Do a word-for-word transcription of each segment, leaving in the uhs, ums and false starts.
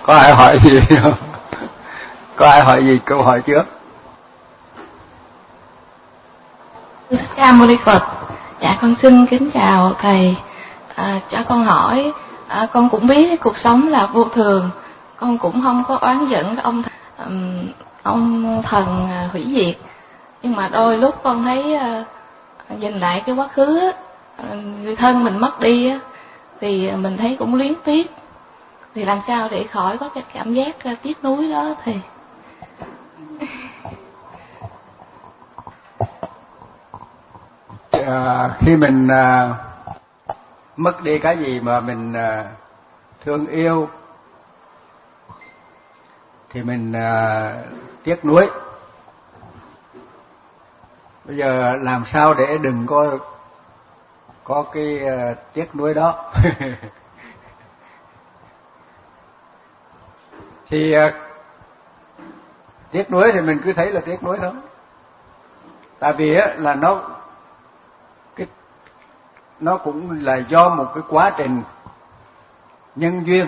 Có ai hỏi gì không? Có ai hỏi gì câu hỏi trước? Ca Mâu Ni Phật. Dạ con xin kính chào thầy. À, cho con hỏi, à, con cũng biết cuộc sống là vô thường, con cũng không có oán giận ông um, ông thần hủy diệt, nhưng mà đôi lúc con thấy uh, nhìn lại cái quá khứ á, người thân mình mất đi á, thì mình thấy cũng luyến tiếc. Thì làm sao để khỏi có cái cảm giác uh, tiếc nuối đó thì à, khi mình à, mất đi cái gì mà mình à, thương yêu thì mình à, tiếc nuối. Bây giờ làm sao để đừng có có cái uh, tiếc nuối đó? Thì uh, tiếc nuối thì mình cứ thấy là tiếc nuối thôi. Tại vì á, là nó cái nó cũng là do một cái quá trình nhân duyên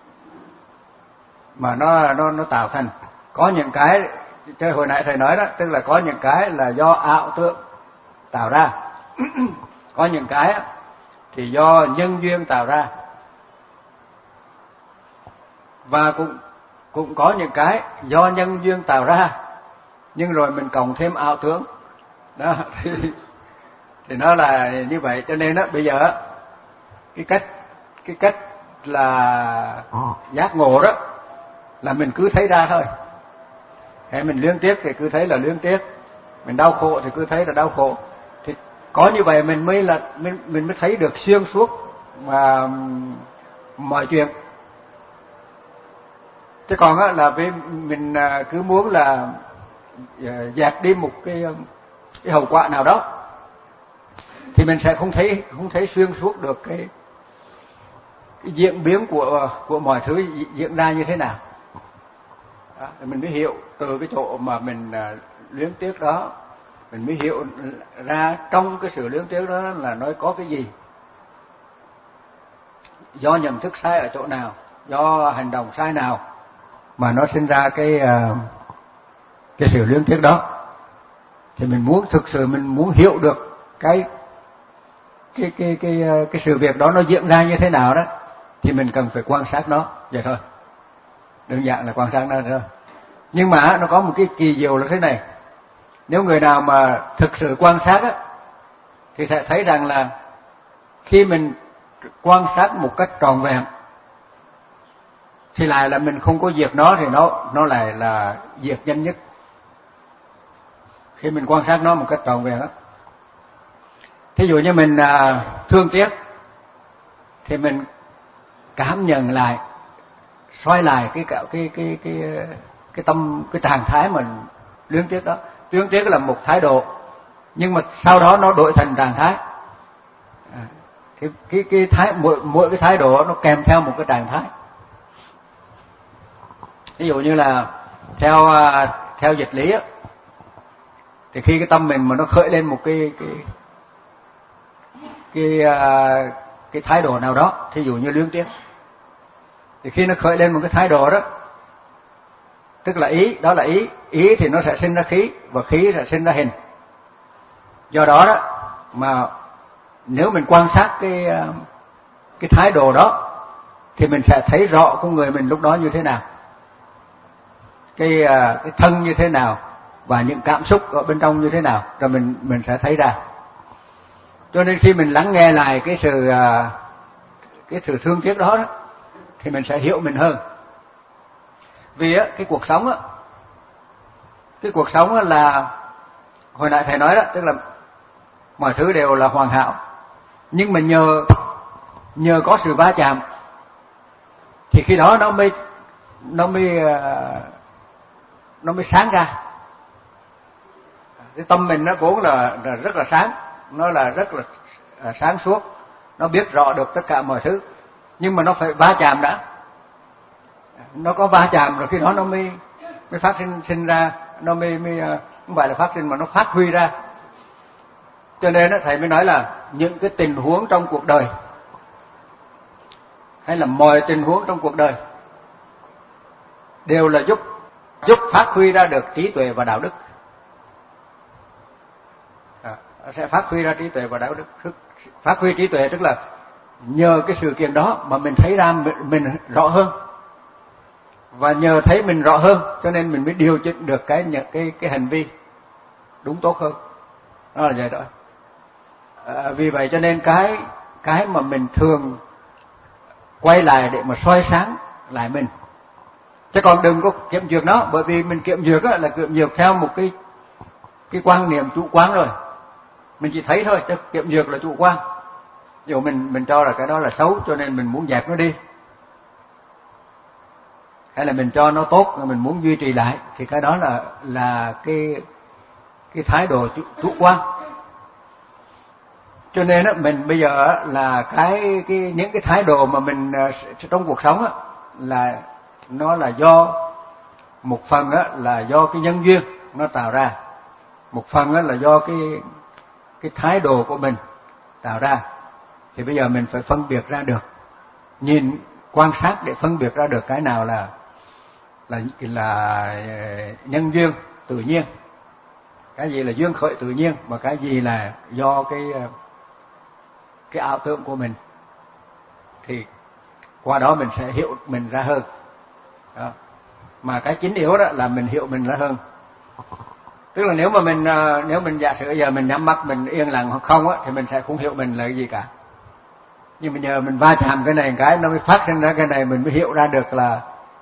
mà nó nó nó tạo thành. Có những cái chơi hồi nãy thầy nói đó, tức là có những cái là do ảo tưởng tạo ra. Có những cái thì do nhân duyên tạo ra. Và cũng cũng có những cái do nhân duyên tạo ra, nhưng rồi mình cộng thêm ảo tưởng. Đó thì, thì nó là như vậy. Cho nên đó bây giờ cái cách cái cách là giác ngộ đó là mình cứ thấy ra thôi. Hay mình luyến tiếc thì cứ thấy là luyến tiếc, mình đau khổ thì cứ thấy là đau khổ. Thì có như vậy mình mới là mình, mình mới thấy được xuyên suốt mà mọi chuyện. Chứ còn á là vì mình cứ muốn là dẹp đi một cái cái hậu quả nào đó thì mình sẽ không thấy không thấy xuyên suốt được cái, cái diễn biến của của mọi thứ diễn ra như thế nào. Đó, mình mới hiểu từ cái chỗ mà mình uh, luyến tiếc đó, mình mới hiểu ra trong cái sự luyến tiếc đó là nó có cái gì, do nhận thức sai ở chỗ nào, do hành động sai nào mà nó sinh ra cái uh, cái sự luyến tiếc đó. Thì mình muốn thực sự mình muốn hiểu được cái cái cái cái cái, cái sự việc đó nó diễn ra như thế nào đó, thì mình cần phải quan sát nó vậy thôi. Đơn giản là quan sát nó thôi. Nhưng mà nó có một cái kỳ diệu là thế này. Nếu người nào mà thực sự quan sát á, thì sẽ thấy rằng là khi mình quan sát một cách trọn vẹn thì lại là mình không có diệt nó, thì nó nó lại là diệt nhanh nhất. Khi mình quan sát nó một cách trọn vẹn á, thí dụ như mình à, thương tiếc thì mình cảm nhận lại, xoay lại cái cái cái cái cái, cái tâm cái trạng thái mình luyến tiếc đó. Luyến tiếc là một thái độ, nhưng mà sau đó nó đổi thành trạng thái. À, cái cái cái thái mỗi mỗi cái thái độ nó kèm theo một cái trạng thái. Ví dụ như là theo theo dịch lý á, thì khi cái tâm mình mà nó khởi lên một cái cái cái cái, cái thái độ nào đó, thí dụ như luyến tiếc, thì khi nó khởi lên một cái thái độ đó, tức là ý, đó là ý, ý thì nó sẽ sinh ra khí, và khí sẽ sinh ra hình. Do đó đó mà nếu mình quan sát cái cái thái độ đó thì mình sẽ thấy rõ con người mình lúc đó như thế nào, cái cái thân như thế nào, và những cảm xúc ở bên trong như thế nào, rồi mình mình sẽ thấy ra. Cho nên khi mình lắng nghe lại cái sự cái sự thương tiếc đó, đó thì mình sẽ hiểu mình hơn. Vì á, cái cuộc sống á, cái cuộc sống á là hồi nãy thầy nói đó, tức là mọi thứ đều là hoàn hảo, nhưng mà nhờ nhờ có sự va chạm thì khi đó nó mới nó mới nó mới sáng ra. Cái tâm mình nó vốn là, là rất là sáng, nó là rất là sáng suốt, nó biết rõ được tất cả mọi thứ, nhưng mà nó phải va chạm đã. Nó có va chạm rồi khi đó nó mới mới phát sinh sinh ra, nó mới mới không phải là phát sinh mà nó phát huy ra. Cho nên đó, thầy mới nói là những cái tình huống trong cuộc đời, hay là mọi tình huống trong cuộc đời, đều là giúp giúp phát huy ra được trí tuệ và đạo đức. À, sẽ phát huy ra trí tuệ và đạo đức. Phát huy trí tuệ tức là nhờ cái sự kiện đó mà mình thấy ra mình, mình rõ hơn, và nhờ thấy mình rõ hơn cho nên mình mới điều chỉnh được cái cái cái hành vi đúng tốt hơn. Đó là vậy đó. À, vì vậy cho nên cái cái mà mình thường quay lại để mà soi sáng lại mình, chứ còn đừng có kiểm duyệt nó, bởi vì mình kiểm duyệt là kiểm duyệt theo một cái cái quan niệm chủ quan rồi, mình chỉ thấy thôi, chứ kiểm duyệt là chủ quan. Dù mình mình cho là cái đó là xấu cho nên mình muốn dẹp nó đi, hay là mình cho nó tốt mình muốn duy trì lại, thì cái đó là là cái cái thái độ chủ, chủ quan. Cho nên á, mình bây giờ là cái cái những cái thái độ mà mình trong cuộc sống á, là nó là do một phần á là do cái nhân duyên nó tạo ra, một phần á là do cái cái thái độ của mình tạo ra. Thì bây giờ mình phải phân biệt ra được, nhìn quan sát để phân biệt ra được cái nào là là là nhân duyên tự nhiên, cái gì là duyên khởi tự nhiên, mà cái gì là do cái cái ảo tưởng của mình. Thì qua đó mình sẽ hiểu mình ra hơn. Đó. Mà cái chính yếu đó là mình hiểu mình ra hơn. Tức là nếu mà mình nếu mình giả sử giờ mình nhắm mắt mình yên lặng hoặc không á, thì mình sẽ không hiểu mình là cái gì cả. Nhưng mà nhờ mình va chạm cái này cái nó mới phát sinh ra cái này, mình mới hiểu ra được là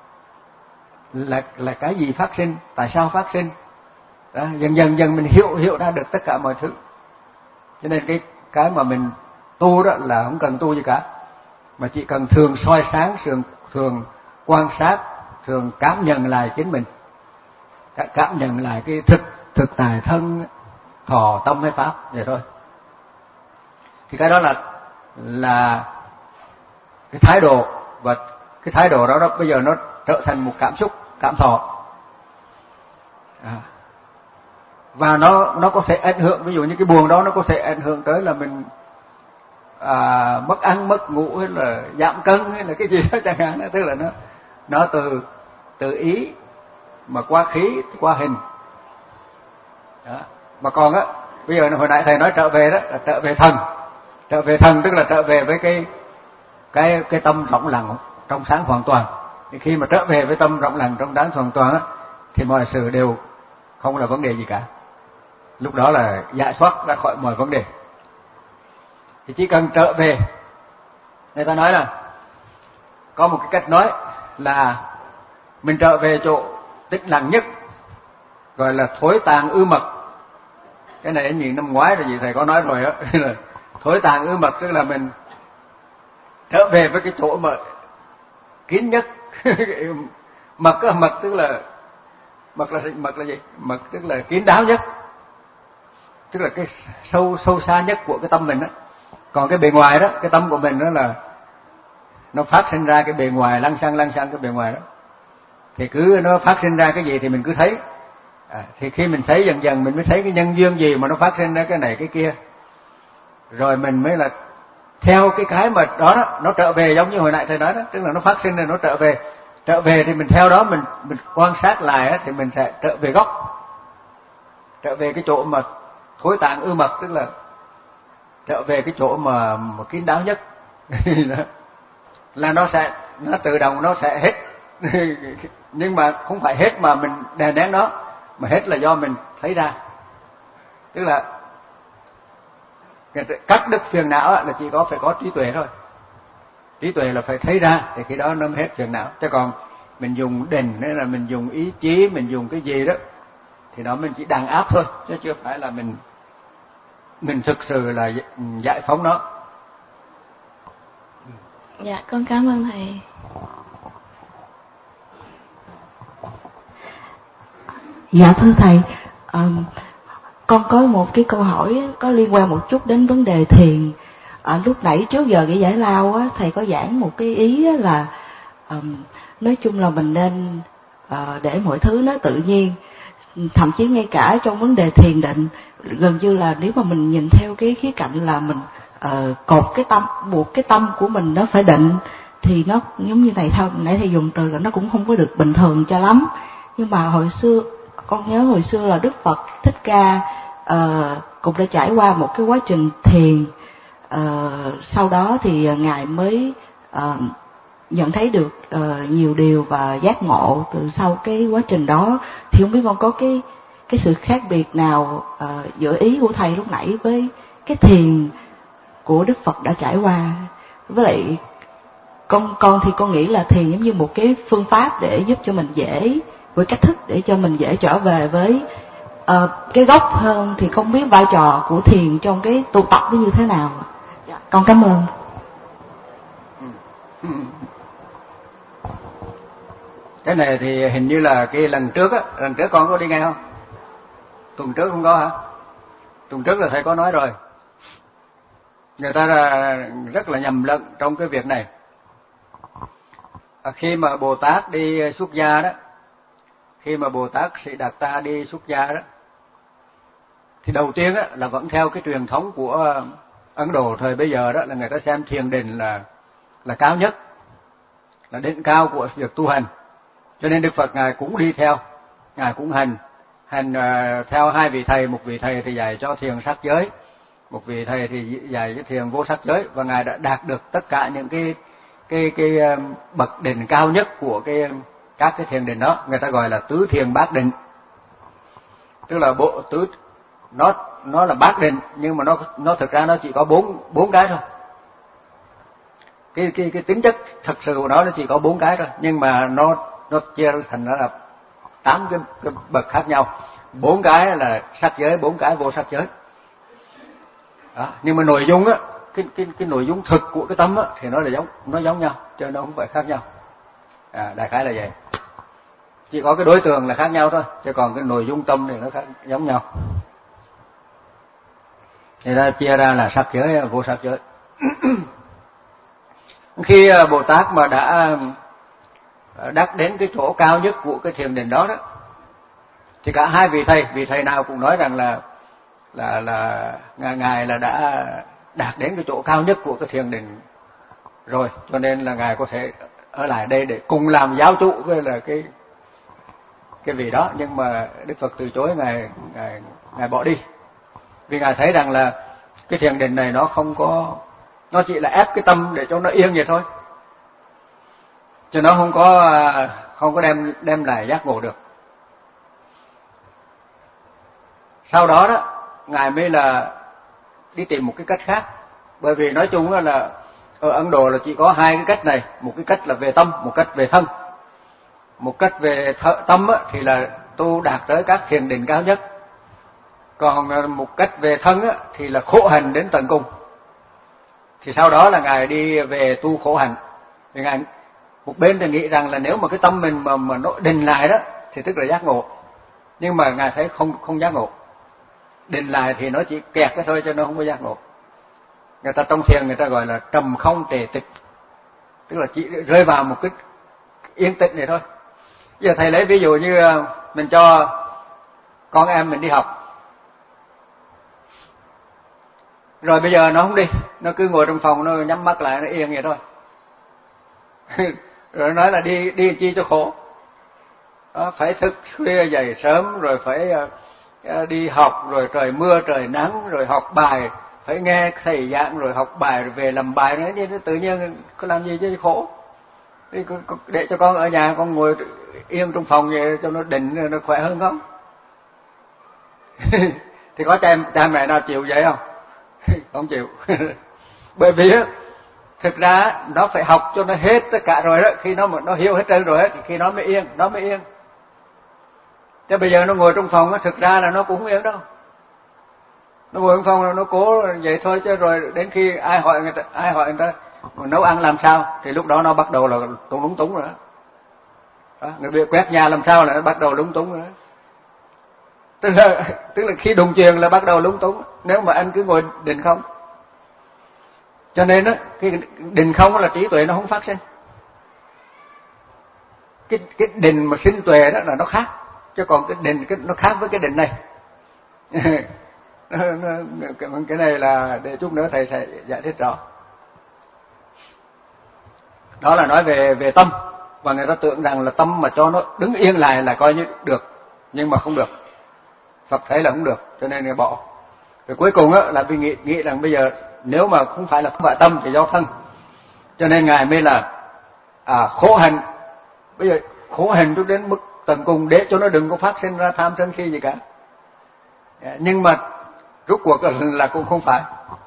là là cái gì phát sinh, tại sao phát sinh. Đó, dần dần dần mình hiểu hiểu ra được tất cả mọi thứ. Cho nên cái cái mà mình tu đó là không cần tu gì cả, mà chỉ cần thường soi sáng, thường thường quan sát, thường cảm nhận lại chính mình, cảm nhận lại cái thực thực tại thân thọ tâm hay pháp vậy thôi. Thì cái đó là là cái thái độ, và cái thái độ đó, đó bây giờ nó trở thành một cảm xúc, cảm thọ. À. Và nó nó có thể ảnh hưởng, ví dụ như cái buồn đó nó có thể ảnh hưởng tới là mình à, mất ăn mất ngủ, hay là giảm cân, hay là cái gì đó chẳng hạn. Tức là nó nó từ từ ý mà qua khí qua hình. Đó. Mà còn á, bây giờ hồi nãy thầy nói trở về đó là trở về thần. Trở về thần tức là trở về với cái cái cái tâm rộng lặng trong sáng hoàn toàn. Thì khi mà trở về với tâm rộng lặng trong sáng hoàn toàn á, thì mọi sự đều không là vấn đề gì cả. Lúc đó là giải thoát ra khỏi mọi vấn đề. Thì chỉ cần trở về, người ta nói là có một cái cách nói là mình trở về chỗ tĩnh lặng nhất, gọi là thối tàn ư mật. Cái này nhìn năm ngoái rồi gì thầy có nói rồi á. Thối tàn ư mật tức là mình trở về với cái chỗ mà kín nhất. Mật á, mật tức là mật là mật là gì? Mật tức là kín đáo nhất, tức là cái sâu sâu xa nhất của cái tâm mình á. Còn cái bề ngoài đó, cái tâm của mình đó là nó phát sinh ra cái bề ngoài, lăng xăng lăng xăng cái bề ngoài đó. Thì cứ nó phát sinh ra cái gì thì mình cứ thấy. À, thì khi mình thấy dần dần mình mới thấy cái nhân duyên gì mà nó phát sinh ra cái này cái kia. Rồi mình mới là theo cái cái mà đó, đó nó trở về, giống như hồi nãy thầy nói đó, tức là nó phát sinh rồi nó trở về. Trở về thì mình theo đó mình mình quan sát lại á, thì mình sẽ trở về gốc. Trở về cái chỗ mà thối tạng ư mật, tức là trở về cái chỗ mà mà kín đáo nhất. Là nó sẽ nó tự động nó sẽ hết. Nhưng mà không phải hết mà mình đè nén nó, mà hết là do mình thấy ra. Tức là cắt đứt phiền não là chỉ có phải có trí tuệ thôi. Trí tuệ là phải thấy ra thì cái đó nó mới hết phiền não. Chứ còn mình dùng định hay là mình dùng ý chí, mình dùng cái gì đó thì nó mình chỉ đàn áp thôi, chứ chưa phải là mình mình thực sự là giải phóng nó. Dạ, con cảm ơn thầy. Dạ thưa thầy, um, con có một cái câu hỏi có liên quan một chút đến vấn đề thiền. À, lúc nãy trước giờ cái giải lao á, thầy có giảng một cái ý á là um, nói chung là mình nên uh, để mọi thứ nó tự nhiên. Thậm chí ngay cả trong vấn đề thiền định, gần như là nếu mà mình nhìn theo cái khía cạnh là mình uh, cột cái tâm, buộc cái tâm của mình nó phải định, thì nó giống như thầy thao nãy thầy dùng từ là nó cũng không có được bình thường cho lắm. Nhưng mà hồi xưa con nhớ hồi xưa là Đức Phật Thích Ca uh, cũng đã trải qua một cái quá trình thiền, uh, sau đó thì ngài mới uh, nhận thấy được uh, nhiều điều và giác ngộ từ sau cái quá trình đó. Thì không biết con có cái cái sự khác biệt nào uh, giữa ý của thầy lúc nãy với cái thiền của Đức Phật đã trải qua. Với lại con con thì con nghĩ là thiền giống như một cái phương pháp để giúp cho mình dễ, với cách thức để cho mình dễ trở về với uh, cái gốc hơn. Thì không biết vai trò của thiền trong cái tu tập nó như thế nào. Con cảm ơn. Cái này thì hình như là cái lần trước á, lần trước con có đi nghe không? Tuần trước không có hả? Tuần trước là thầy có nói rồi. Người ta là rất là nhầm lẫn trong cái việc này. À, khi mà Bồ Tát đi xuất gia đó, khi mà Bồ Tát Sĩ Đạt Ta đi xuất gia đó, thì đầu tiên á, là vẫn theo cái truyền thống của Ấn Độ thời bây giờ đó, là người ta xem thiền định là là cao nhất, là đỉnh cao của việc tu hành. Cho nên Đức Phật ngài cũng đi theo, ngài cũng hành hành uh, theo hai vị thầy, một vị thầy thì dạy cho thiền sắc giới, một vị thầy thì dạy cho thiền vô sắc giới, và ngài đã đạt được tất cả những cái cái cái um, bậc định cao nhất của cái các cái thiền định đó, người ta gọi là tứ thiền bát định. Tức là bộ tứ nó nó là bát định, nhưng mà nó nó thực ra nó chỉ có bốn bốn cái thôi. Cái cái cái tính chất thật sự của nó nó chỉ có bốn cái thôi, nhưng mà nó nó chia thành nó là tám cái, cái bậc khác nhau. Bốn cái là sắc giới, bốn cái vô sắc giới. Đó. Nhưng mà nội dung á, cái cái cái nội dung thực của cái tâm á thì nó là giống nó giống nhau, chứ nó không phải khác nhau. À, đại khái là vậy. Chỉ có cái đối tượng là khác nhau thôi, chứ còn cái nội dung tâm thì nó khác giống nhau. Thì ta chia ra là sắc giới, vô sắc giới. Khi Bồ Tát mà đã đắc đến cái chỗ cao nhất của cái thiền định đó đó, thì cả hai vị thầy, vị thầy nào cũng nói rằng là là là ngài là đã đạt đến cái chỗ cao nhất của cái thiền định rồi, cho nên là ngài có thể ở lại đây để cùng làm giáo chủ với là cái cái vị đó. Nhưng mà Đức Phật từ chối, ngài ngài ngài bỏ đi, vì ngài thấy rằng là cái thiền định này nó không có, nó chỉ là ép cái tâm để cho nó yên vậy thôi, chứ nó không có không có đem đem lại giác ngộ được. Sau đó đó ngài mới là đi tìm một cái cách khác, bởi vì nói chung là ở Ấn Độ là chỉ có hai cái cách này, một cái cách là về tâm, một cách về thân. Một cách về th- tâm á, thì là tu đạt tới các thiền định cao nhất, còn một cách về thân á, thì là khổ hành đến tận cùng. Thì sau đó là ngài đi về tu khổ hạnh. Thì ngài một bên thì nghĩ rằng là nếu mà cái tâm mình mà mà nó định lại đó thì tức là giác ngộ, nhưng mà ngài thấy không không giác ngộ. Định lại thì nó chỉ kẹt cái thôi, cho nó không có giác ngộ. Người ta trong thiền người ta gọi là trầm không trề tịch, tức là chỉ rơi vào một cái yên tĩnh này thôi. Giờ thầy lấy ví dụ như mình cho con em mình đi học, rồi bây giờ nó không đi, nó cứ ngồi trong phòng, nó nhắm mắt lại, nó yên vậy thôi. Rồi nói là đi đi chi cho khổ. Đó, phải thức khuya dậy sớm, rồi phải uh, đi học, rồi trời mưa trời nắng, rồi học bài, phải nghe thầy giảng, rồi học bài, rồi về làm bài nữa, chứ tự nhiên có làm gì chứ khổ. Đi, để cho con ở nhà, con ngồi yên trong phòng vậy cho nó định, nó khỏe hơn không? Thì có cha, cha mẹ nào chịu vậy không? Không chịu. Bởi vì thực ra nó phải học cho nó hết tất cả rồi đó, khi nó nó hiểu hết trơn rồi thì khi nó mới yên, nó mới yên. Chứ bây giờ nó ngồi trong phòng, thực ra là nó cũng không yên đâu. Nó ngồi trong phòng nó cố vậy thôi, chứ rồi đến khi ai hỏi người ta, ai hỏi người ta nấu ăn làm sao, thì lúc đó nó bắt đầu là túng lúng túng rồi đó. Đó, người bị quét nhà làm sao là nó bắt đầu lúng túng rồi đó. Tức là tức là khi đụng chuyền là bắt đầu lúng túng, nếu mà anh cứ ngồi định không. Cho nên á, cái định không là trí tuệ nó không phát sinh. Cái cái định mà sinh tuệ đó là nó khác, chứ còn cái định cái nó khác với cái định này. Cái này là để chút nữa thầy sẽ giải thích rõ. Đó là nói về về tâm, và người ta tưởng rằng là tâm mà cho nó đứng yên lại là coi như được, nhưng mà không được. Phật thấy là không được, cho nên người bỏ. Rồi cuối cùng á là vì nghĩ nghĩ rằng bây giờ nếu mà không phải là không phải tâm thì do thân, cho nên ngài mới là à, khổ hành. Bây giờ khổ hành cho đến mức tận cùng để cho nó đừng có phát sinh ra tham sân si gì cả. Nhưng mà rốt cuộc là cũng không phải.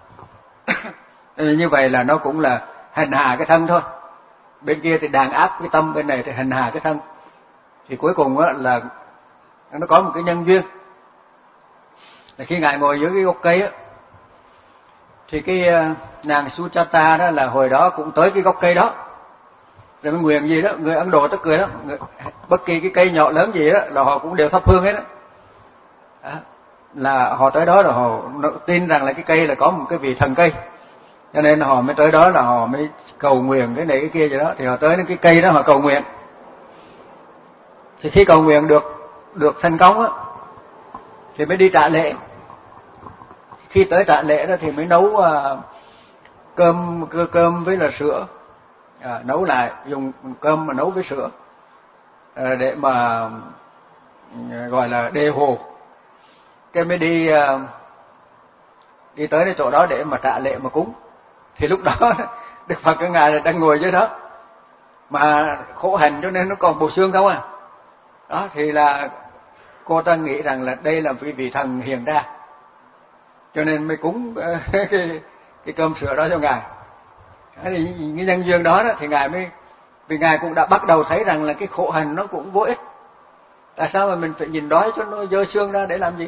Như vậy là nó cũng là hành hạ cái thân thôi. Bên kia thì đàn áp cái tâm, bên này thì hành hạ cái thân. Thì cuối cùng á là nó có một cái nhân duyên. Là khi ngài ngồi dưới cái gốc cây á, thì cái nàng Suchata đó là hồi đó cũng tới cái gốc cây đó. Rồi mới nguyện gì đó, người Ấn Độ tức cười đó, người, bất kỳ cái cây nhỏ lớn gì đó là họ cũng đều thắp hương hết đó. Đó. Là họ tới đó rồi họ tin rằng là cái cây là có một cái vị thần cây, cho nên họ mới tới đó là họ mới cầu nguyện cái này cái kia vậy đó. Thì họ tới đến cái cây đó họ cầu nguyện. Thì khi cầu nguyện được được thành công á thì mới đi trả lễ. Khi tới trả lễ đó thì mới nấu uh, cơm cơm với là sữa, à, nấu lại, dùng cơm mà nấu với sữa à, để mà gọi là đề hồ. Cái mới đi uh, đi tới cái chỗ đó để mà trả lễ mà cúng. Thì lúc đó Đức Phật cái ngài đang ngồi dưới đó mà khổ hành cho nên nó còn bộ xương không à. Đó thì là cô ta nghĩ rằng là đây là vị vị thần hiện ra, cho nên mới cúng cái, cái cơm sữa đó cho ngài. Thì cái nhân duyên đó, đó thì ngài mới, vì ngài cũng đã bắt đầu thấy rằng là cái khổ hành nó cũng vô ích. Tại sao mà mình phải nhìn đói cho nó dơ xương ra để làm gì?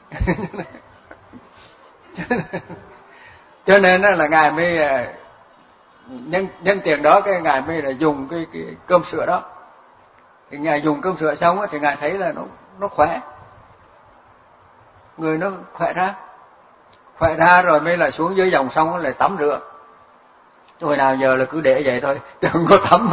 Cho nên là ngài mới nhân nhân tiền đó, cái ngài mới là dùng cái, cái cơm sữa đó. Thì ngài dùng cơm sữa xong thì ngài thấy là nó nó khỏe, người nó khỏe ra, khỏe ra rồi mới là xuống dưới dòng sông lại tắm rửa. Hồi nào giờ là cứ để vậy thôi, chứ không có tắm.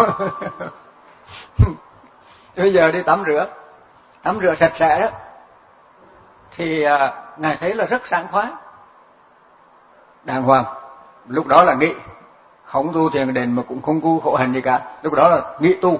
Bây giờ đi tắm rửa, tắm rửa sạch sẽ đó, thì à, ngài thấy là rất sảng khoái, đàng hoàng. Lúc đó là nghĩ không tu thiền định mà cũng không tu khổ hành gì cả, lúc đó là nghĩ tu.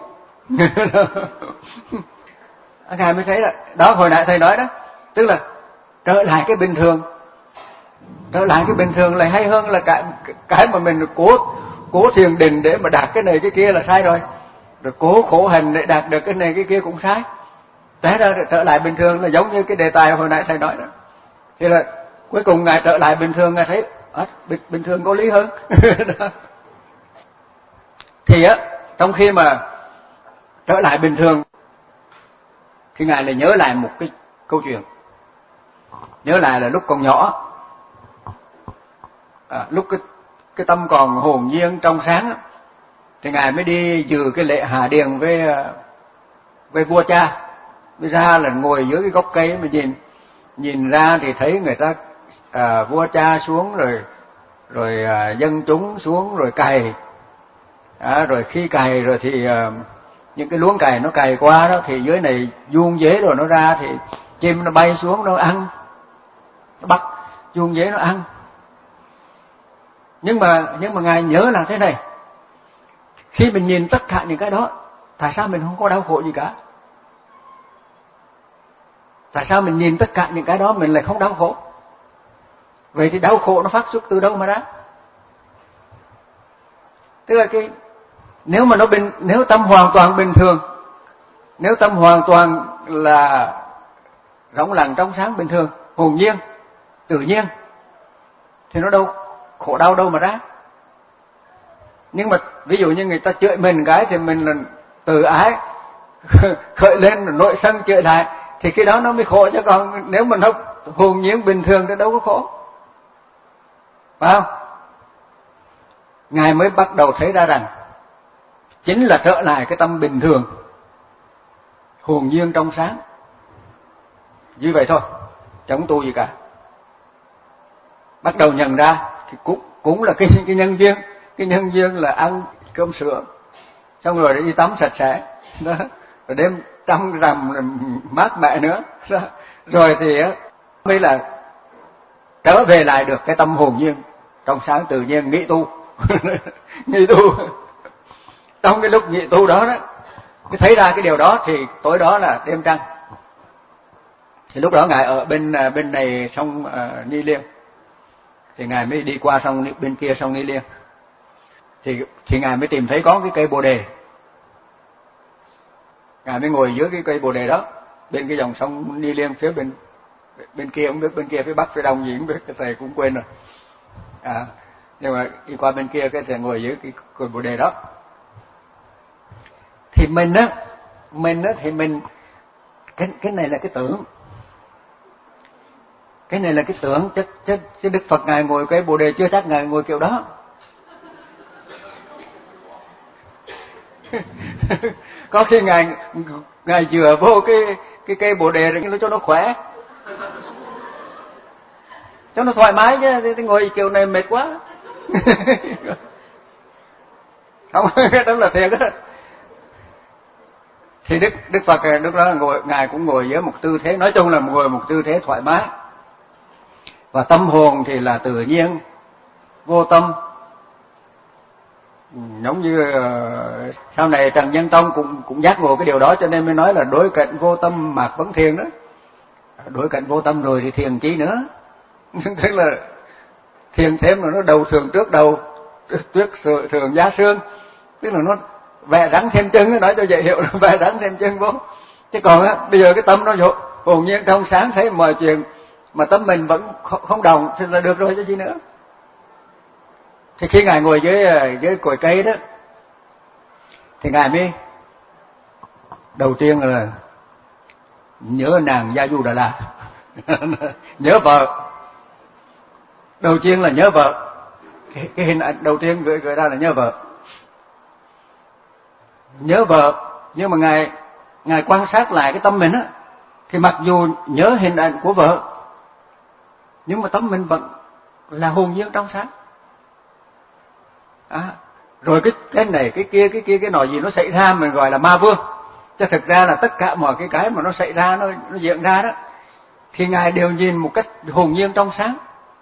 Ngài mới thấy là đó, hồi nãy thầy nói đó, tức là trở lại cái bình thường, trở lại cái bình thường là hay hơn là cái cái mà mình cố cố thiền định để mà đạt cái này cái kia là sai rồi, rồi cố khổ hành để đạt được cái này cái kia cũng sai. Té ra trở lại bình thường là giống như cái đề tài hồi nãy thầy nói đó. Thì là cuối cùng ngài trở lại bình thường, ngài thấy à, bình, bình thường có lý hơn. Thì á, trong khi mà trở lại bình thường thì ngài lại nhớ lại một cái câu chuyện. Nhớ lại là lúc còn nhỏ, à, lúc cái cái tâm còn hồn nhiên trong sáng, thì ngài mới đi dự cái lễ hạ điền với với vua cha. Mới ra là ngồi dưới cái gốc cây mà nhìn nhìn ra thì thấy người ta à, vua cha xuống rồi rồi à, dân chúng xuống rồi cày, à, rồi khi cày rồi thì à, những cái luống cày nó cày qua đó thì dưới này vuông dế rồi nó ra thì chim nó bay xuống nó ăn, nó bắt vuông dế nó ăn. Nhưng mà nhưng mà ngài nhớ là thế này, khi mình nhìn tất cả những cái đó, tại sao mình không có đau khổ gì cả? Tại sao mình nhìn tất cả những cái đó mình lại không đau khổ? Vậy thì đau khổ nó phát xuất từ đâu mà ra? Tức là cái nếu mà nó bình, nếu tâm hoàn toàn bình thường, nếu tâm hoàn toàn là rỗng lặng trong sáng bình thường, hồn nhiên, tự nhiên, thì nó đâu khổ đau đâu mà ra. Nhưng mà ví dụ như người ta chửi mình cái thì mình là tự ái khởi lên nội sân chửi lại, thì cái đó nó mới khổ, chứ còn nếu mà nó hồn nhiên bình thường thì đâu có khổ, phải không? Ngài mới bắt đầu thấy ra rằng chính là trở lại cái tâm bình thường, hồn nhiên trong sáng, như vậy thôi, chẳng tu gì cả. Bắt đầu nhận ra thì cũng cũng là cái cái nhân duyên, cái nhân duyên là ăn cơm sữa, xong rồi đi tắm sạch sẽ đó, rồi đêm trong rằm mát mẻ nữa đó. Rồi thì mới là trở về lại được cái tâm hồn nhiên trong sáng tự nhiên, nghĩ tu. Nghĩ tu trong cái lúc nhị tu đó đó, cái thấy ra cái điều đó thì tối đó là đêm trăng. Thì lúc đó ngài ở bên bên này sông uh, Ni Liên, thì ngài mới đi qua sông bên kia sông Ni Liên, thì thì ngài mới tìm thấy có cái cây bồ đề. Ngài mới ngồi dưới cái cây bồ đề đó, bên cái dòng sông Ni Liên phía bên bên kia, không biết bên kia phía bắc phía đông gì không biết, cái thầy cũng quên rồi. À, nhưng mà đi qua bên kia cái thầy ngồi dưới cái cây bồ đề đó. Thì mình á, mình á thì mình cái cái này là cái tưởng. Cái này là cái tưởng, chứ, chứ, chứ Đức Phật ngài ngồi cây bồ đề chưa chắc ngài ngồi kiểu đó. Có khi ngài ngài dựa vô cái cái cây bồ đề để cho nó khỏe, cho nó thoải mái, chứ thì ngồi kiểu này mệt quá. Không, đó là thiệt đó. Thì Đức Đức Phật lúc đó ngồi, ngài cũng ngồi với một tư thế, nói chung là ngồi một tư thế thoải mái, và tâm hồn thì là tự nhiên, vô tâm. Giống như uh, sau này Trần Nhân Tông cũng cũng giác ngộ cái điều đó, cho nên mới nói là đối cận vô tâm mạc vấn thiền đó. Đối cận vô tâm rồi thì thiền chi nữa. Tức là thiền thêm là nó đầu thường trước đầu, trước thường giá xương, tức là nó vẽ rắn thêm chân, nói cho dễ hiểu là vẽ rắn thêm chân vô. Chứ còn á, bây giờ cái tâm nó hồn nhiên trong sáng thấy mọi chuyện mà tâm mình vẫn không đồng thì là được rồi chứ gì nữa. Thì khi ngài ngồi dưới dưới cội cây đó, thì ngài mới đầu tiên là nhớ nàng Gia Du Đà La. Nhớ vợ. Đầu tiên là nhớ vợ. Cái, cái hình ảnh đầu tiên gửi gửi ra là nhớ vợ. Nhớ vợ, nhưng mà ngài ngài quan sát lại cái tâm mình á, thì mặc dù nhớ hình ảnh của vợ, nhưng mà tâm mình vẫn là hồn nhiên trong sáng. À, rồi cái cái này cái kia cái kia cái nọ gì nó xảy ra mình gọi là ma vương, chứ thực ra là tất cả mọi cái cái mà nó xảy ra, nó nó diễn ra đó, thì ngài đều nhìn một cách hồn nhiên trong sáng.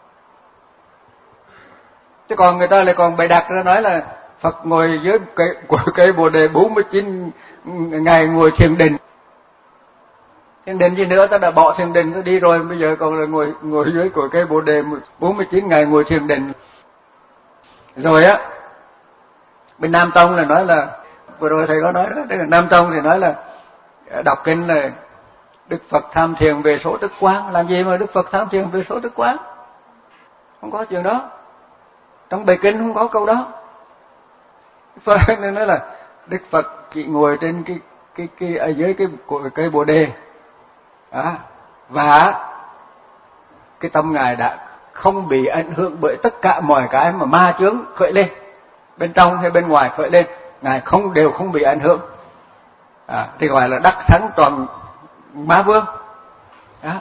Chứ còn người ta lại còn bày đặt ra nói là Phật ngồi dưới cây cây bồ đề bốn mươi chín ngày ngồi thiền định. Thiền định gì nữa, ta đã bỏ thiền định ta đi rồi, bây giờ còn là ngồi ngồi dưới cội cây bồ đề bốn mươi chín ngày ngồi thiền định. Rồi á, bên Nam Tông là nói là, vừa rồi thầy có nói đó, đây là Nam Tông thì nói là đọc kinh là Đức Phật tham thiền về số tức quán. Làm gì mà Đức Phật tham thiền về số tức quán? Không có chuyện đó. Trong bài kinh không có câu đó. Phật nên nói là Đức Phật chỉ ngồi trên cái cái cái ở dưới cái cây bồ đề, à, và cái tâm ngài đã không bị ảnh hưởng bởi tất cả mọi cái mà ma chướng khởi lên, bên trong hay bên ngoài khởi lên, ngài không đều không bị ảnh hưởng. À, thì gọi là đắc thắng toàn ma vương. Đó.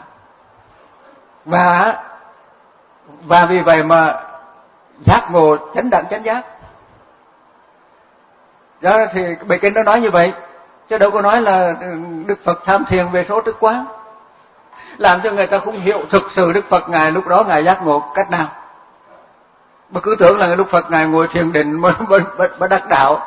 Và và vì vậy mà giác ngộ chánh đẳng chánh giác. Đó thì bài kinh nó nói như vậy, chứ đâu có nói là Đức Phật tham thiền về số tức quán, làm cho người ta không hiểu thực sự Đức Phật ngài lúc đó ngài giác ngộ cách nào, mà cứ tưởng là Đức Phật ngài ngồi thiền định mà, mà, mà, mà đắc đạo.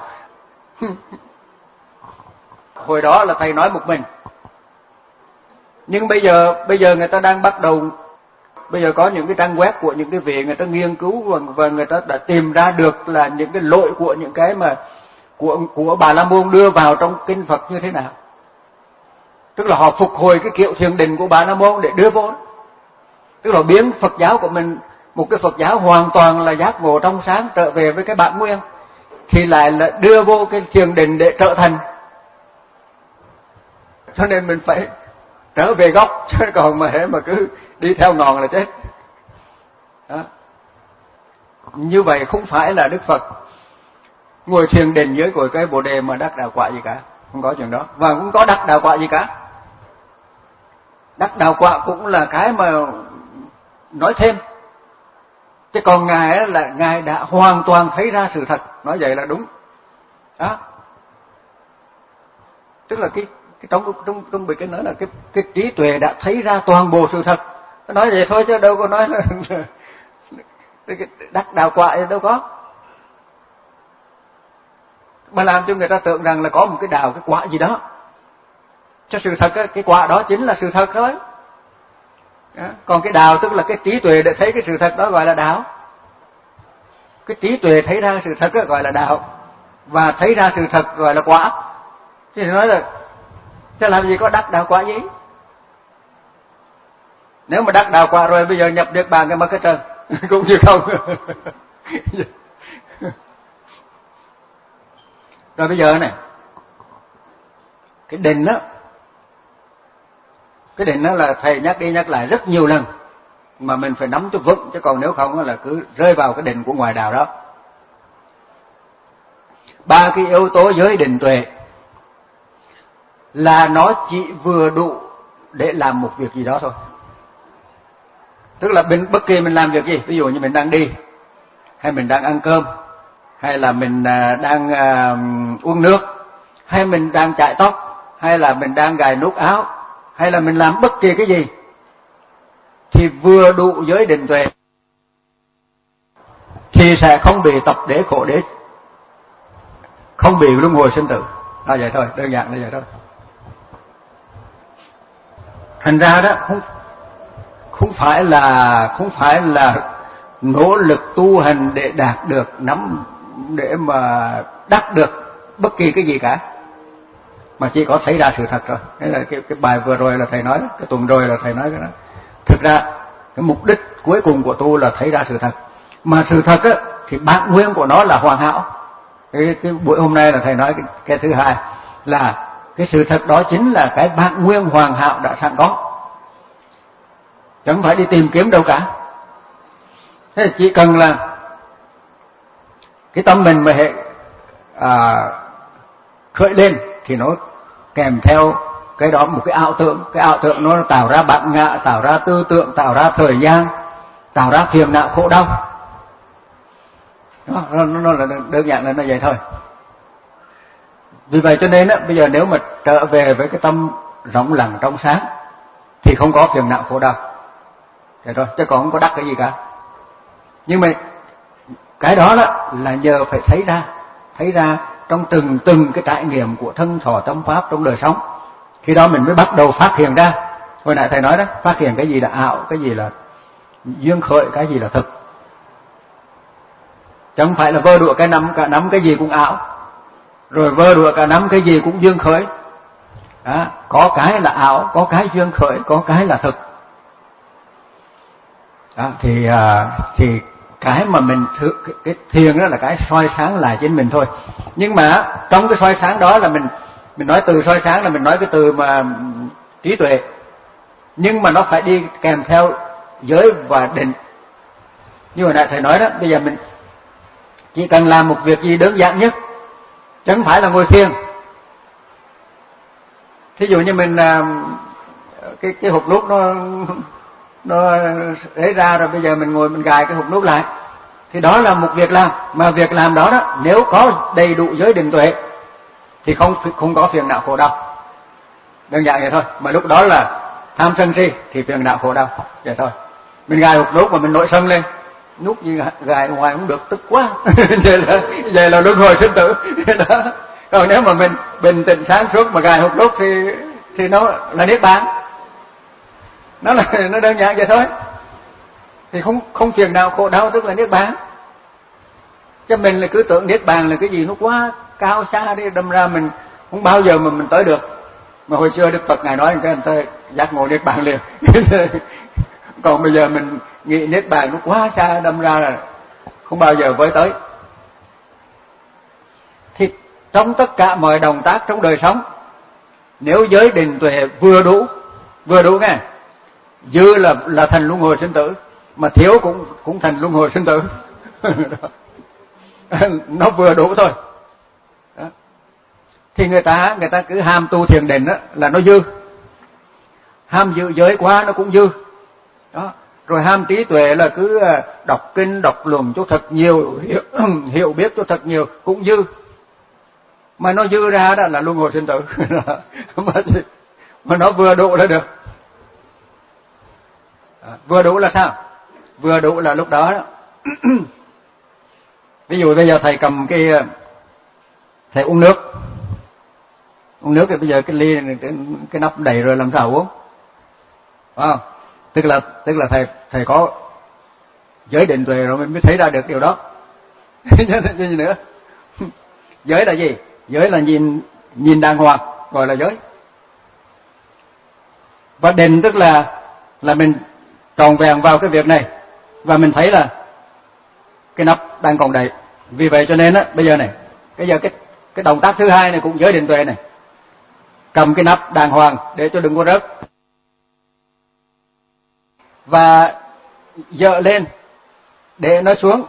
Hồi đó là thầy nói một mình, nhưng bây giờ bây giờ người ta đang bắt đầu, bây giờ có những cái trang web của những cái vị người ta nghiên cứu và, và người ta đã tìm ra được là những cái lỗi của những cái mà của của Bà La Môn đưa vào trong kinh Phật như thế nào. Tức là họ phục hồi cái kiểu thiền định của Bà La Môn để đưa vô, tức là biến Phật giáo của mình một cái Phật giáo hoàn toàn là giác ngộ trong sáng trở về với cái bản nguyên, thì lại là đưa vô cái thiền định để trở thành. Cho nên mình phải trở về gốc, chứ còn mà hễ mà cứ đi theo ngọn là chết. Đó. Như vậy không phải là Đức Phật ngồi thiền định dưới cội cây bồ đề mà đắc đạo quả gì cả, không có chuyện đó, và cũng có đắc đạo quả gì cả. Đắc đạo quả cũng là cái mà nói thêm, chứ còn ngài là ngài đã hoàn toàn thấy ra sự thật, nói vậy là đúng. Đó, tức là cái, cái trong trong trong bài kinh nói là cái cái trí tuệ đã thấy ra toàn bộ sự thật. Nói vậy thôi chứ đâu có nói là đắc đạo quả đâu có. mà làm cho người ta tưởng rằng là có một cái đạo, cái quả gì đó. Cho sự thật á, cái quả đó chính là sự thật thôi. Đó. Còn cái đạo tức là cái trí tuệ để thấy cái sự thật đó gọi là đạo. Cái trí tuệ thấy ra sự thật đó gọi là đạo, và thấy ra sự thật gọi là quả. Thì nói là chứ làm gì có đắc đạo quả gì. Nếu mà đắc đạo quả rồi bây giờ nhập niết bàn cái mất hết trơn cũng như không. Rồi bây giờ này, cái định đó, cái định đó là thầy nhắc đi nhắc lại rất nhiều lần, mà mình phải nắm cho vững, chứ còn nếu không là cứ rơi vào cái định của ngoài đạo đó. Ba cái yếu tố giới định tuệ là nó chỉ vừa đủ để làm một việc gì đó thôi. Tức là mình, bất kỳ mình làm việc gì, ví dụ như mình đang đi, hay mình đang ăn cơm, hay là mình đang uh, uống nước, hay mình đang chải tóc, hay là mình đang gài nút áo, hay là mình làm bất kỳ cái gì, thì vừa đủ giới định tuệ thì sẽ không bị tập đế khổ đế, không bị luân hồi sinh tử. Là vậy thôi, đơn giản là vậy thôi. Thành ra đó không không phải là không phải là nỗ lực tu hành để đạt được, nắm để mà đắc được bất kỳ cái gì cả, mà chỉ có thấy ra sự thật rồi. Thế là cái, cái bài vừa rồi là thầy nói, cái tuần rồi là thầy nói cái đó. Thực ra cái mục đích cuối cùng của tu là thấy ra sự thật, mà sự thật á thì bản nguyên của nó là hoàn hảo. Cái, cái buổi hôm nay là thầy nói cái, cái thứ hai là cái sự thật đó chính là cái bản nguyên hoàn hảo đã sẵn có, chẳng phải đi tìm kiếm đâu cả. Thế chỉ cần là cái tâm mình mà hệ à, khởi lên thì nó kèm theo cái đó một cái ảo tưởng. Cái ảo tưởng nó tạo ra bản ngã, tạo ra tư tưởng, tạo ra thời gian, tạo ra phiền não khổ đau. Đó, nó, nó là đơn giản là nó vậy thôi. Vì vậy cho nên á, bây giờ nếu mà trở về với cái tâm rộng lặng trong sáng thì không có phiền não khổ đau. Vậy thôi, chứ còn không có đắc cái gì cả. Nhưng mà cái đó, đó là nhờ phải thấy ra, thấy ra trong từng từng cái trải nghiệm của thân thọ tâm pháp trong đời sống. Khi đó mình mới bắt đầu phát hiện ra. Hồi nãy thầy nói đó, phát hiện cái gì là ảo, cái gì là duyên khởi, cái gì là thực. Chẳng phải là vơ đũa cái nắm cả nắm cái gì cũng ảo, rồi vơ đũa cả nắm cái gì cũng duyên khởi. Đó, có cái là ảo, có cái duyên khởi, có cái là thực. Đó, thì à, thì cái mà mình thử, cái, cái thiền đó là cái soi sáng lại chính mình thôi. Nhưng mà trong cái soi sáng đó là mình mình nói từ soi sáng là mình nói cái từ mà trí tuệ, nhưng mà nó phải đi kèm theo giới và định. Như hồi nãy thầy nói đó, bây giờ mình chỉ cần làm một việc gì đơn giản nhất, chẳng phải là ngồi thiền. Thí dụ như mình cái cái hộp nút nó nó lấy ra rồi, bây giờ mình ngồi mình gài cái hộp nút lại, thì đó là một việc làm. Mà việc làm đó đó, nếu có đầy đủ giới định tuệ thì không không có phiền não khổ đau. Đơn giản vậy thôi. Mà lúc đó là tham sân si thì phiền não khổ đau vậy thôi. Mình gài hộp nút mà mình nổi sân lên, nút như gài ngoài cũng được, tức quá. vậy là vậy là luân hồi sinh tử. đó. Còn nếu mà mình bình tĩnh sáng suốt mà gài hộp nút thì thì nó là niết bàn. Nó là nó đơn giản vậy thôi. Thì không không phiền nào khổ đau tức là niết bàn. Chứ mình là cứ tưởng niết bàn là cái gì nó quá cao xa đi, đâm ra mình không bao giờ mà mình tới được. Mà hồi xưa Đức Phật ngài nói cái người ta giác ngộ niết bàn liền. Còn bây giờ mình nghĩ niết bàn nó quá xa, đâm ra là không bao giờ với tới. Thì trong tất cả mọi động tác trong đời sống, nếu giới định tuệ vừa đủ, vừa đủ nghe, dư là là thành luân hồi sinh tử, mà thiếu cũng cũng thành luân hồi sinh tử. Nó vừa đủ thôi. Đó. Thì người ta người ta cứ ham tu thiền định đó, là nó dư. Ham dự giới quá nó cũng dư. Đó. Rồi ham trí tuệ là cứ đọc kinh đọc luận cho thật nhiều, hiểu, hiểu biết cho thật nhiều cũng dư. Mà nó dư ra đó là luân hồi sinh tử. mà, mà nó vừa đủ là được. À, vừa đủ là sao? Vừa đủ là lúc đó, đó. Ví dụ bây giờ thầy cầm cái thầy uống nước. Uống nước thì bây giờ cái ly này, cái, cái nắp đầy rồi làm sao uống? Phải không? Tức là tức là thầy thầy có giới định tuệ rồi mới thấy ra được điều đó. Chứ gì nữa? Giới là gì? Giới là nhìn nhìn đàng hoàng, gọi là giới. Và định tức là là mình tròn vẹn vào cái việc này và mình thấy là cái nắp đang còn đầy. Vì vậy cho nên á, bây giờ này, bây giờ cái cái động tác thứ hai này cũng giới định tuệ này. Cầm cái nắp đàng hoàng để cho đừng có rớt. Và dỡ lên để nó xuống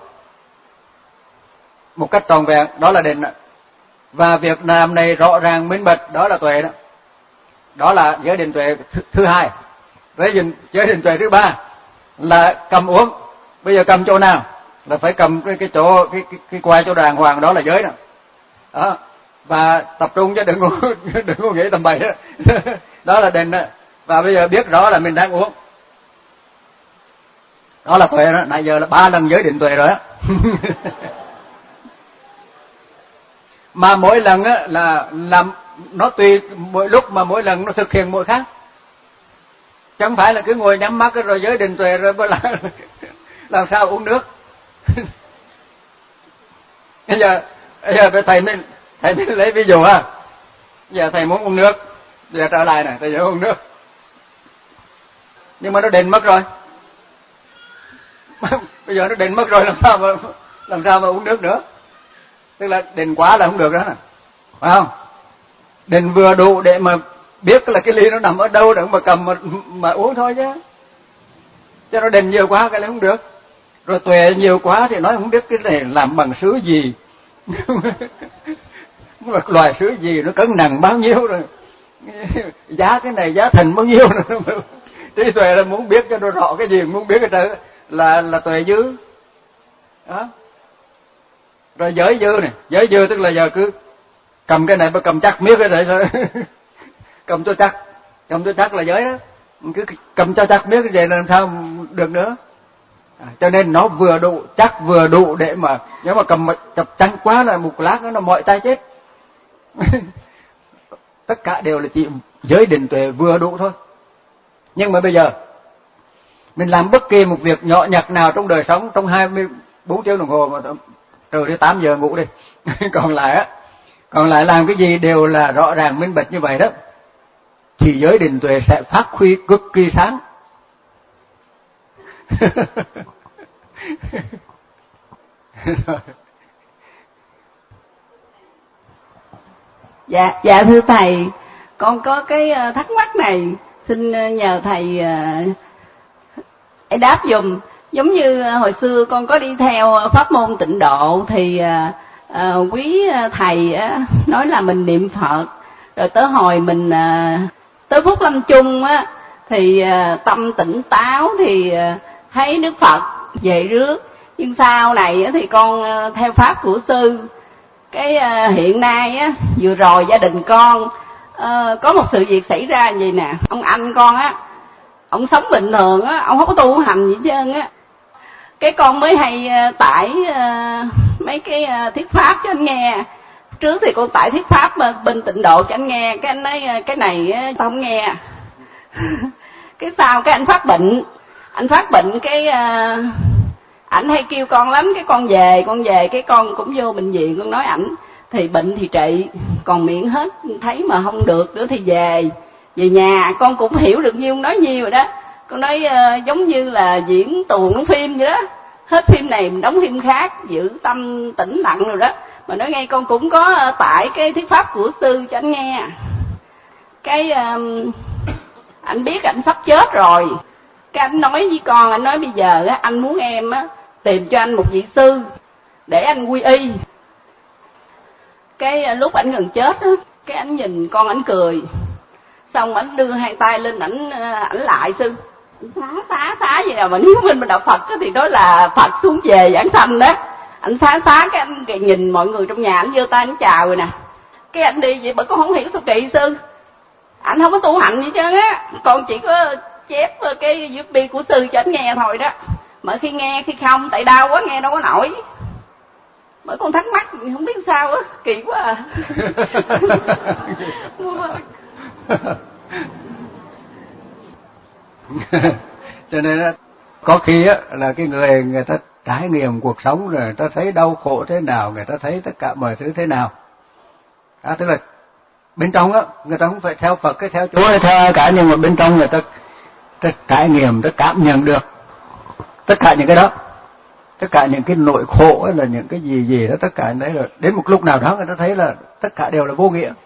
một cách tròn vẹn, đó là định. Và việc làm này rõ ràng minh bạch, đó là tuệ đó. Đó là giới định tuệ thứ, thứ hai. Với giới định tuệ thứ ba là cầm uống. Bây giờ cầm chỗ nào? Là phải cầm cái cái chỗ cái cái, cái quai chỗ đàng hoàng, đó là giới đó. Đó. Và tập trung chứ đừng có đừng có nghĩ tầm bậy đó. Đó là định đó. Và bây giờ biết rõ là mình đang uống. Đó là tuệ đó. Nãy giờ là ba lần giới định tuệ rồi á. Mà mỗi lần á là làm nó tùy mỗi lúc mà mỗi lần nó thực hiện mỗi khác. Chẳng phải là cứ ngồi nhắm mắt rồi giới định tuệ rồi mới làm làm sao uống nước. Bây giờ bây giờ thầy mới thầy mới lấy ví dụ ha. Bây giờ thầy muốn uống nước, bây giờ trở lại này, thầy muốn uống nước. Nhưng mà nó định mất rồi. Bây giờ nó định mất rồi làm sao mà làm sao mà uống nước nữa? Tức là định quá là không được đó nè. Phải không? Định vừa đủ để mà biết là cái ly nó nằm ở đâu để mà cầm mà, mà uống thôi chứ. Chứ nó định nhiều quá cái này không được. Rồi tuệ nhiều quá thì nói không biết cái này làm bằng sứ gì. Một loài sứ gì, nó cân nặng bao nhiêu rồi. Giá cái này giá thành bao nhiêu rồi. Trí tuệ là muốn biết cho nó rõ cái gì, muốn biết cái đó là là tuệ dư. Đó. Rồi giới dư này, giới dư tức là giờ cứ cầm cái này mà cầm chắc miết cái này thôi. Cầm cho chắc, cầm cho chắc là giới đó. Cứ cầm cho chắc miết cái này là làm sao được nữa. À, cho nên nó vừa đủ, chắc vừa đủ để mà nếu mà cầm chập chắn quá là một lát nó mỏi tay chết. Tất cả đều là chỉ giới định tuệ vừa đủ thôi. Nhưng mà bây giờ mình làm bất kỳ một việc nhỏ nhặt nào trong đời sống trong hai mươi bốn tiếng đồng hồ mà trừ đi tám giờ ngủ đi. Còn lại á, còn lại làm cái gì đều là rõ ràng minh bạch như vậy đó. Thì giới định tuệ sẽ phát huy cực kỳ sáng. Dạ, dạ thưa thầy, con có cái thắc mắc này, xin nhờ thầy ấy đáp dùm. Giống như hồi xưa con có đi theo pháp môn tịnh độ thì à, quý thầy á, nói là mình niệm Phật, rồi tới hồi mình à, tới phút lâm chung á thì à, tâm tỉnh táo thì à, thấy Đức Phật về rước. Nhưng sau này á, thì con à, theo pháp của sư. Cái à, hiện nay á, vừa rồi gia đình con à, có một sự việc xảy ra gì nè. Ông anh con á, ông sống bình thường á, ông không có tu hành gì hết trơn á. Cái con mới hay uh, tải uh, mấy cái uh, thuyết pháp cho anh nghe. Trước thì con tải thuyết pháp uh, bên tịnh độ cho anh nghe. Cái anh nói uh, cái này uh, tao không nghe. Cái sau cái anh phát bệnh. Anh phát bệnh cái uh, ảnh hay kêu con lắm. Cái con về, con về cái con cũng vô bệnh viện. Con nói ảnh thì bệnh thì trị, còn miệng hết thấy mà không được nữa thì về. Về nhà con cũng hiểu được nhiêu nói nhiêu rồi đó. Con nói uh, giống như là diễn tuồng đóng phim vậy đó. Hết phim này mình đóng phim khác, giữ tâm tĩnh lặng rồi đó. Mà nói ngay con cũng có uh, tải cái thuyết pháp của sư cho anh nghe. Cái uh, anh biết anh sắp chết rồi. Cái anh nói với con, anh nói bây giờ á, anh muốn em á, tìm cho anh một vị sư để anh quy y. Cái uh, lúc anh gần chết á, cái anh nhìn con anh cười. Xong anh đưa hai tay lên ảnh ảnh lại sư. Xá xá xá vậy nào mà nếu mình mình đạo Phật thì đó là Phật xuống về giảng sanh đó. Anh xá xá cái anh nhìn mọi người trong nhà, anh giơ tay anh chào rồi nè. Cái anh đi vậy bởi con không hiểu sao kỳ sư. Anh không có tu hành gì chứ á, con chỉ có chép cái u ét bê của sư cho anh nghe thôi đó. Mà khi nghe khi không tại đau quá nghe đâu có nổi. bởi con thắc mắc không biết sao á, kỳ quá à. Cho nên á, có khi á là cái người người ta trải nghiệm cuộc sống rồi, người ta thấy đau khổ thế nào, người ta thấy tất cả mọi thứ thế nào. À, tức là bên trong á, người ta không phải theo Phật cái theo Chúa hay theo ai cả, nhưng mà bên trong người ta, ta trải nghiệm, ta cảm nhận được tất cả những cái đó, tất cả những cái nỗi khổ ấy là những cái gì gì đó, tất cả đấy rồi đến một lúc nào đó người ta thấy là tất cả đều là vô nghĩa.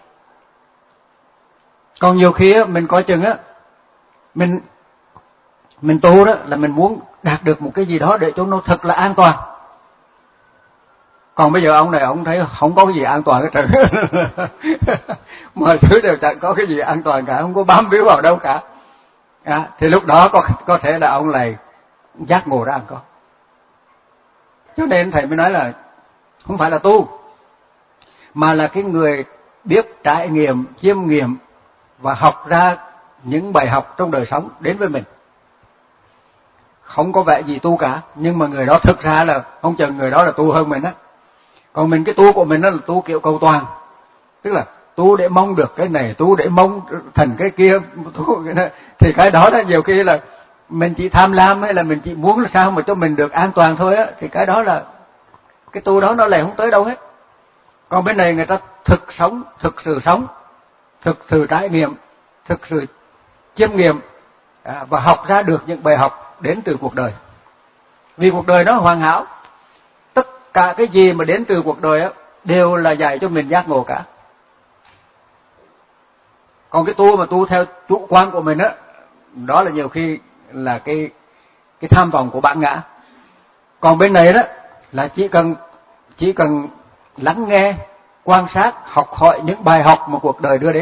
Còn nhiều khi á, mình coi chừng á, mình mình tu đó là mình muốn đạt được một cái gì đó để cho nó thật là an toàn. Còn bây giờ ông này ông thấy không có cái gì an toàn hết trơn. Mọi thứ đều chẳng có cái gì an toàn cả, không có bám víu vào đâu cả. À, thì lúc đó có có thể là ông này giác ngộ ra có. Cho nên thầy mới nói là không phải là tu, mà là cái người biết trải nghiệm, chiêm nghiệm và học ra những bài học trong đời sống đến với mình. Không có vẻ gì tu cả, nhưng mà người đó thực ra là không chừng người đó là tu hơn mình á. Còn mình cái tu của mình đó là tu kiểu cầu toàn, tức là tu để mong được cái này, tu để mong thành cái kia, tu cái này. Thì cái đó là nhiều khi là mình chỉ tham lam hay là mình chỉ muốn là sao mà cho mình được an toàn thôi á, thì cái đó là cái tu đó nó lại không tới đâu hết. Còn bên này người ta thực sống, thực sự sống, thực sự trải nghiệm, thực sự chiêm nghiệm à, và học ra được những bài học đến từ cuộc đời. Vì cuộc đời nó hoàn hảo, tất cả cái gì mà đến từ cuộc đời á đều là dạy cho mình giác ngộ cả. Còn cái tu mà tu theo chủ quan của mình á, đó là nhiều khi là cái cái tham vọng của bản ngã. Còn bên này đó là chỉ cần chỉ cần lắng nghe, quan sát, học hỏi những bài học mà cuộc đời đưa đến.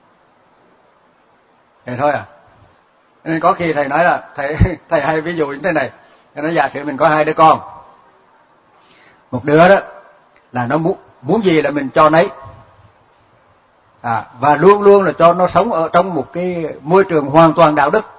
Thế thôi à. Nên có khi thầy nói là thầy thầy hay ví dụ như thế này, thầy nói giả sử mình có hai đứa con, một đứa đó là nó muốn muốn gì là mình cho nấy, à, và luôn luôn là cho nó sống ở trong một cái môi trường hoàn toàn đạo đức.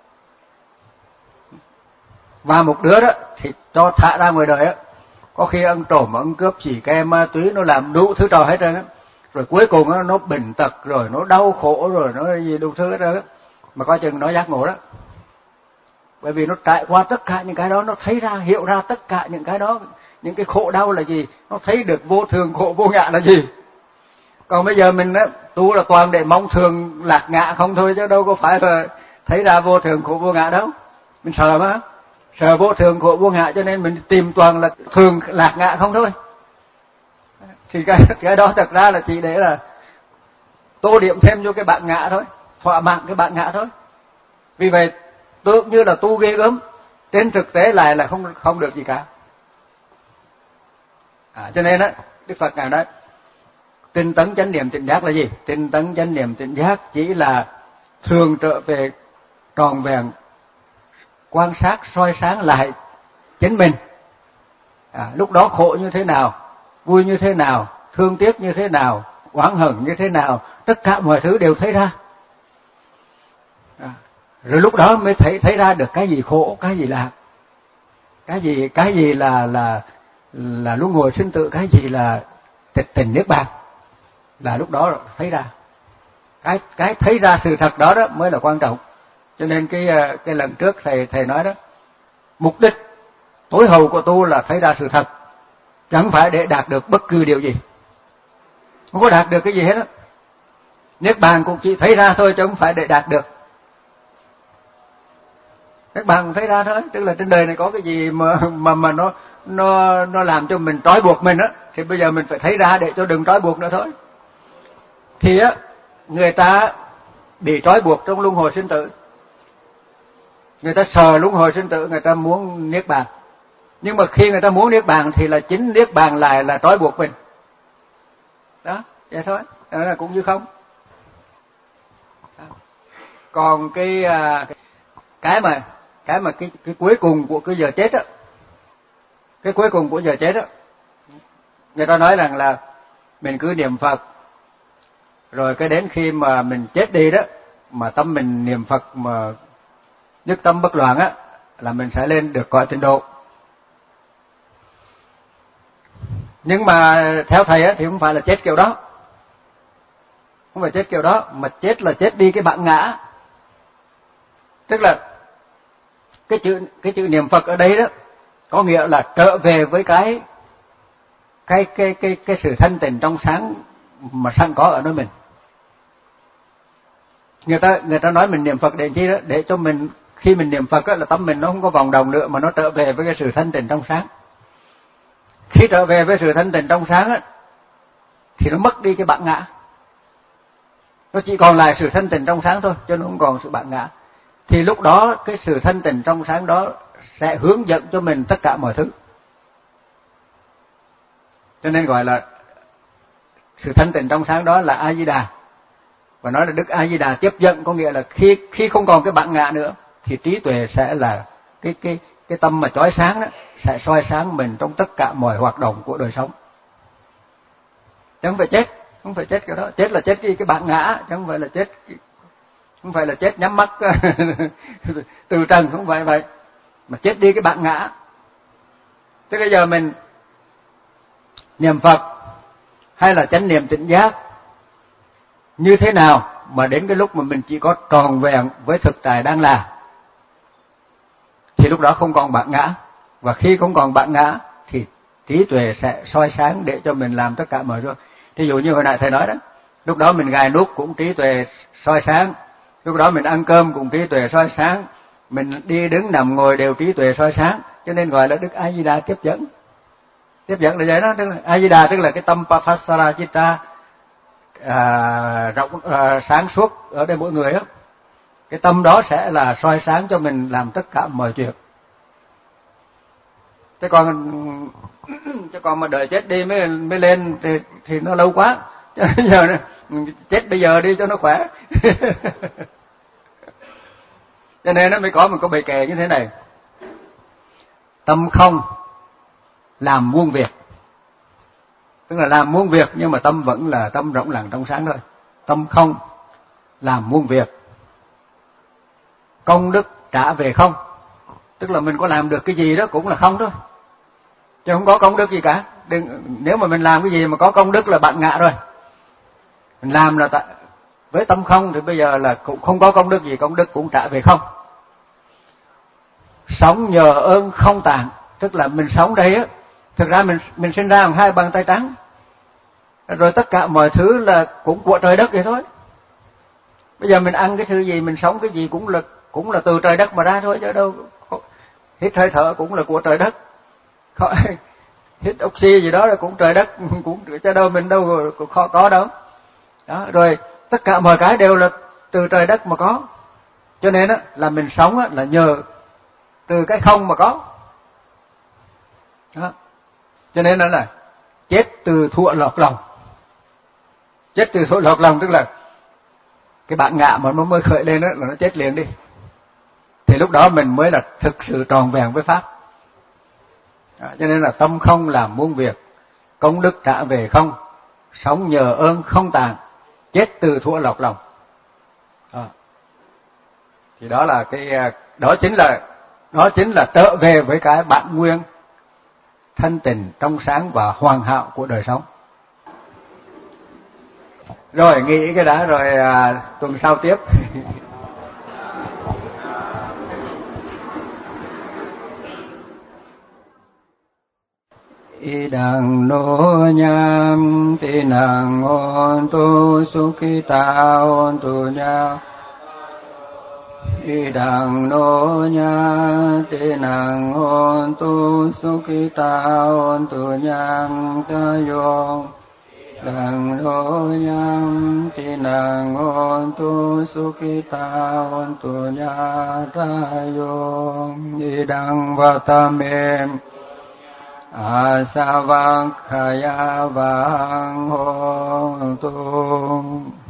Và một đứa đó thì cho thả ra ngoài đời á, có khi ăn trộm, ăn cướp, xì ke, ma túy, nó làm đủ thứ trò hết trơn á. Rồi cuối cùng nó, nó bệnh tật, rồi nó đau khổ, rồi nó gì đủ thứ hết trơn á. Mà coi chừng nó giác ngộ đó. Bởi vì nó trải qua tất cả những cái đó, nó thấy ra, hiểu ra tất cả những cái đó, những cái khổ đau là gì, nó thấy được vô thường, khổ, vô ngã là gì. Còn bây giờ mình á, tu là toàn để mong thường lạc ngã không thôi, chứ đâu có phải là thấy ra vô thường, khổ, vô ngã đâu. Mình sợ mà, sợ vô thường, khổ, vô ngã cho nên mình tìm toàn là thường lạc ngã không thôi. Thì cái, cái đó thật ra là chỉ để là tô điểm thêm vô cái bản ngã thôi, thỏa mãn cái bản ngã thôi. Vì vậy tưởng như là tu ghê gớm, trên thực tế lại là không không được gì cả. À, cho nên á, Đức Phật ngài nói tinh tấn chánh niệm tỉnh giác là gì? Tinh tấn chánh niệm tỉnh giác chỉ là thường trở về tròn vẹn, quan sát soi sáng lại chính mình. À, lúc đó khổ như thế nào, vui như thế nào, thương tiếc như thế nào, oán hận như thế nào, tất cả mọi thứ đều thấy ra. À, rồi lúc đó mới thấy thấy ra được cái gì khổ, cái gì lạc, cái gì cái gì là là là luân hồi sinh tử, cái gì là tịch tình niết bàn, là lúc đó thấy ra. Cái cái thấy ra sự thật đó đó mới là quan trọng. Cho nên cái cái lần trước thầy thầy nói đó, mục đích tối hậu của tu là thấy ra sự thật, chẳng phải để đạt được bất cứ điều gì. Không có đạt được cái gì hết á. Niết bàn cũng chỉ thấy ra thôi chứ không phải để đạt được. Niết bàn cũng thấy ra thôi, tức là trên đời này có cái gì mà mà mà nó nó nó làm cho mình trói buộc mình á, thì bây giờ mình phải thấy ra để cho đừng trói buộc nữa thôi. Thì á, người ta bị trói buộc trong luân hồi sinh tử. Người ta sợ luân hồi sinh tử, người ta muốn niết bàn. Nhưng mà khi người ta muốn niết bàn thì là chính niết bàn lại là trói buộc mình. Đó, vậy thôi, đó là cũng như không. Đó. Còn cái cái mà cái mà cái cái cuối cùng của cái giờ chết á, cái cuối cùng của giờ chết á, người ta nói rằng là mình cứ niệm Phật, rồi cái đến khi mà mình chết đi đó, mà tâm mình niệm Phật mà nhất tâm bất loạn á, là mình sẽ lên được cõi tịnh độ. Nhưng mà theo thầy á, thì không phải là chết kiểu đó, không phải chết kiểu đó, mà chết là chết đi cái bản ngã. Tức là cái chữ cái chữ niệm Phật ở đây đó có nghĩa là trở về với cái cái cái cái cái sự thanh tịnh trong sáng mà sẵn có ở nơi mình. Người ta người ta nói mình niệm Phật để chi đó, để cho mình khi mình niệm Phật á, là tâm mình nó không có vòng đồng nữa, mà nó trở về với cái sự thanh tịnh trong sáng. Khi trở về với sự thanh tịnh trong sáng á, thì nó mất đi cái bản ngã, nó chỉ còn lại sự thanh tịnh trong sáng thôi, chứ nó không còn sự bản ngã. Thì lúc đó cái sự thanh tịnh trong sáng đó sẽ hướng dẫn cho mình tất cả mọi thứ. Cho nên gọi là sự thanh tịnh trong sáng đó là A Di Đà. Và nói là Đức A Di Đà tiếp dẫn, có nghĩa là khi khi không còn cái bản ngã nữa thì trí tuệ sẽ là cái cái cái tâm mà chói sáng đó, sẽ soi sáng mình trong tất cả mọi hoạt động của đời sống. Chứ không phải chết, không phải chết cái đó, chết là chết cái cái bản ngã, chứ không phải là chết không phải là chết nhắm mắt từ trần, không phải vậy, mà chết đi cái bản ngã. Thế bây giờ mình niệm Phật hay là chánh niệm tỉnh giác như thế nào mà đến cái lúc mà mình chỉ có tròn vẹn với thực tại đang là, thì lúc đó không còn bản ngã. Và khi không còn bản ngã thì trí tuệ sẽ soi sáng để cho mình làm tất cả mọi việc. Ví dụ như hồi nãy thầy nói đó, lúc đó mình gài nút cũng trí tuệ soi sáng, lúc đó mình ăn cơm cũng trí tuệ soi sáng, mình đi đứng nằm ngồi đều trí tuệ soi sáng. Cho nên gọi là Đức A Di Đà tiếp dẫn. Tiếp dẫn là vậy đó, tức là A Di Đà tức là cái tâm Papasara Chitta à, rộng à, sáng suốt ở đây mỗi người á, cái tâm đó sẽ là soi sáng cho mình làm tất cả mọi chuyện. Chứ còn chứ còn mà đợi chết đi mới mới lên thì thì nó lâu quá. Cho nên giờ chết bây giờ đi cho nó khỏe. Cho nên nó mới có một cái bài kệ như thế này: tâm không làm muôn việc. Tức là làm muôn việc nhưng mà tâm vẫn là tâm rộng lặng trong sáng thôi. Tâm không làm muôn việc, công đức trả về không. Tức là mình có làm được cái gì đó cũng là không thôi, chứ không có công đức gì cả. Đừng, nếu mà mình làm cái gì mà có công đức là bạn ngạ rồi. Mình làm là tại, với tâm không thì bây giờ là cũng không có công đức gì, công đức cũng trả về không. Sống nhờ ơn không tàn, tức là mình sống đây á, thực ra mình mình sinh ra bằng hai bàn tay trắng, rồi tất cả mọi thứ là cũng của trời đất vậy thôi. Bây giờ mình ăn cái thứ gì, mình sống cái gì cũng là cũng là từ trời đất mà ra thôi, chứ đâu hít hơi thở cũng là của trời đất. Hít oxy gì đó là cũng trời đất, cũng chứ đâu mình đâu có, có đâu. Đó, rồi tất cả mọi cái đều là từ trời đất mà có. Cho nên á là mình sống á là nhờ từ cái không mà có. Đó. Cho nên nó là chết từ thua lọt lòng. Chết từ thua lọt lòng tức là cái bạn ngạ mà nó mới khởi lên đó là nó chết liền đi. Thì lúc đó mình mới là thực sự tròn vẹn với Pháp. Đó, cho nên là tâm không làm muôn việc, công đức trả về không, sống nhờ ơn không tàn, chết từ thua lọt lòng. Đó. Thì đó là cái đó chính là đó chính là trở về với cái bản nguyên thanh tịnh trong sáng và hoàn hảo của đời sống. Rồi nghĩ cái đã rồi à, tuần sau tiếp. Idang no nyam tinang ontu sukita ontu nya. Idang no nya tinang ontu sukita ontu nyang tayo. Idang no nyam tinang ontu sukita ontu nya tayo. Idang vatamem asavakkaya vang hontu.